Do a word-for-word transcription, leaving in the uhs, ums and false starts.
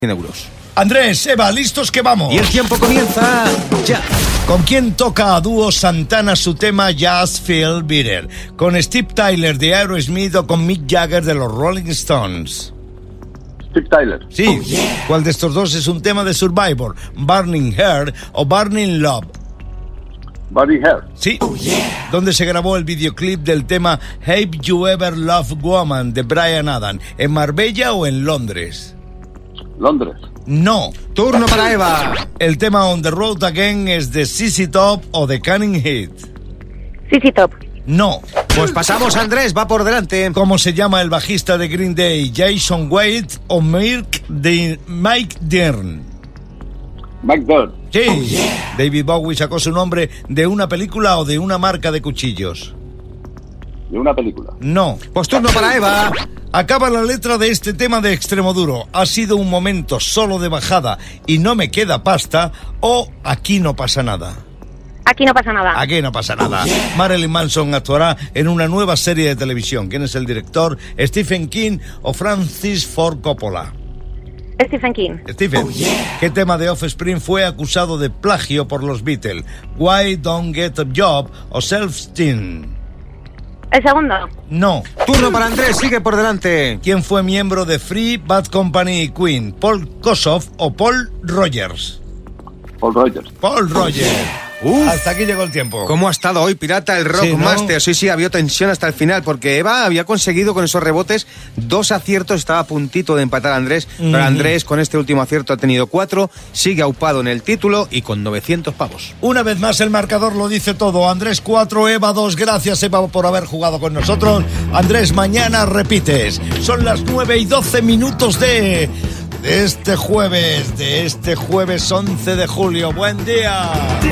cien euros. Andrés, Eva, ¿listos que vamos? Y el tiempo comienza ya. ¿Con quién toca a dúo Santana su tema Just Feel Better? ¿Con Steve Tyler de Aerosmith o con Mick Jagger de los Rolling Stones? Steve Tyler. Sí. Oh, yeah. ¿Cuál de estos dos es un tema de Survivor? ¿Burning Heart o Burning Love? Burning Heart. Sí. Oh, yeah. ¿Dónde se grabó el videoclip del tema Have You Ever Loved Woman de Bryan Adams? ¿En Marbella o en Londres? Londres. No. Turno para Eva. ¿El tema On the Road Again es de Z Z Top o de Cunning Heat? Z Z Top. No. Pues pasamos, Andrés, va por delante. ¿Cómo se llama el bajista de Green Day? ¿Jason Wade o Mike, de Mike Dirnt? Mike Dirnt. Sí. Oh, yeah. ¿David Bowie sacó su nombre de una película o de una marca de cuchillos? De una película. No. Pues turno para Eva. Acaba la letra de este tema de Extremoduro. Ha sido un momento solo de bajada y no me queda pasta, o aquí no pasa nada. Aquí no pasa nada. Aquí no pasa nada. Marilyn Manson actuará en una nueva serie de televisión. ¿Quién es el director? ¿Stephen King o Francis Ford Coppola? Stephen King. Stephen, oh, yeah. ¿Qué tema de Offspring fue acusado de plagio por los Beatles? Why Don't Get a Job o Self-Esteem? ¿El segundo? No. Turno para Andrés, sigue por delante. ¿Quién fue miembro de Free, Bad Company y Queen? ¿Paul Kossoff o Paul Rogers? Paul Rogers. Paul Rogers. Uf. Hasta aquí llegó el tiempo. ¿Cómo ha estado hoy, Pirata, el Rockmaster? Sí, ¿no? sí, sí, había tensión hasta el final, porque Eva había conseguido con esos rebotes dos aciertos, estaba a puntito de empatar a Andrés, mm. pero Andrés con este último acierto ha tenido cuatro, sigue aupado en el título y con novecientos pavos. Una vez más el marcador lo dice todo. Andrés cuatro, Eva dos. Gracias, Eva, por haber jugado con nosotros. Andrés, mañana repites. Son las nueve y doce minutos de... de este jueves, de este jueves once de julio. ¡Buen día!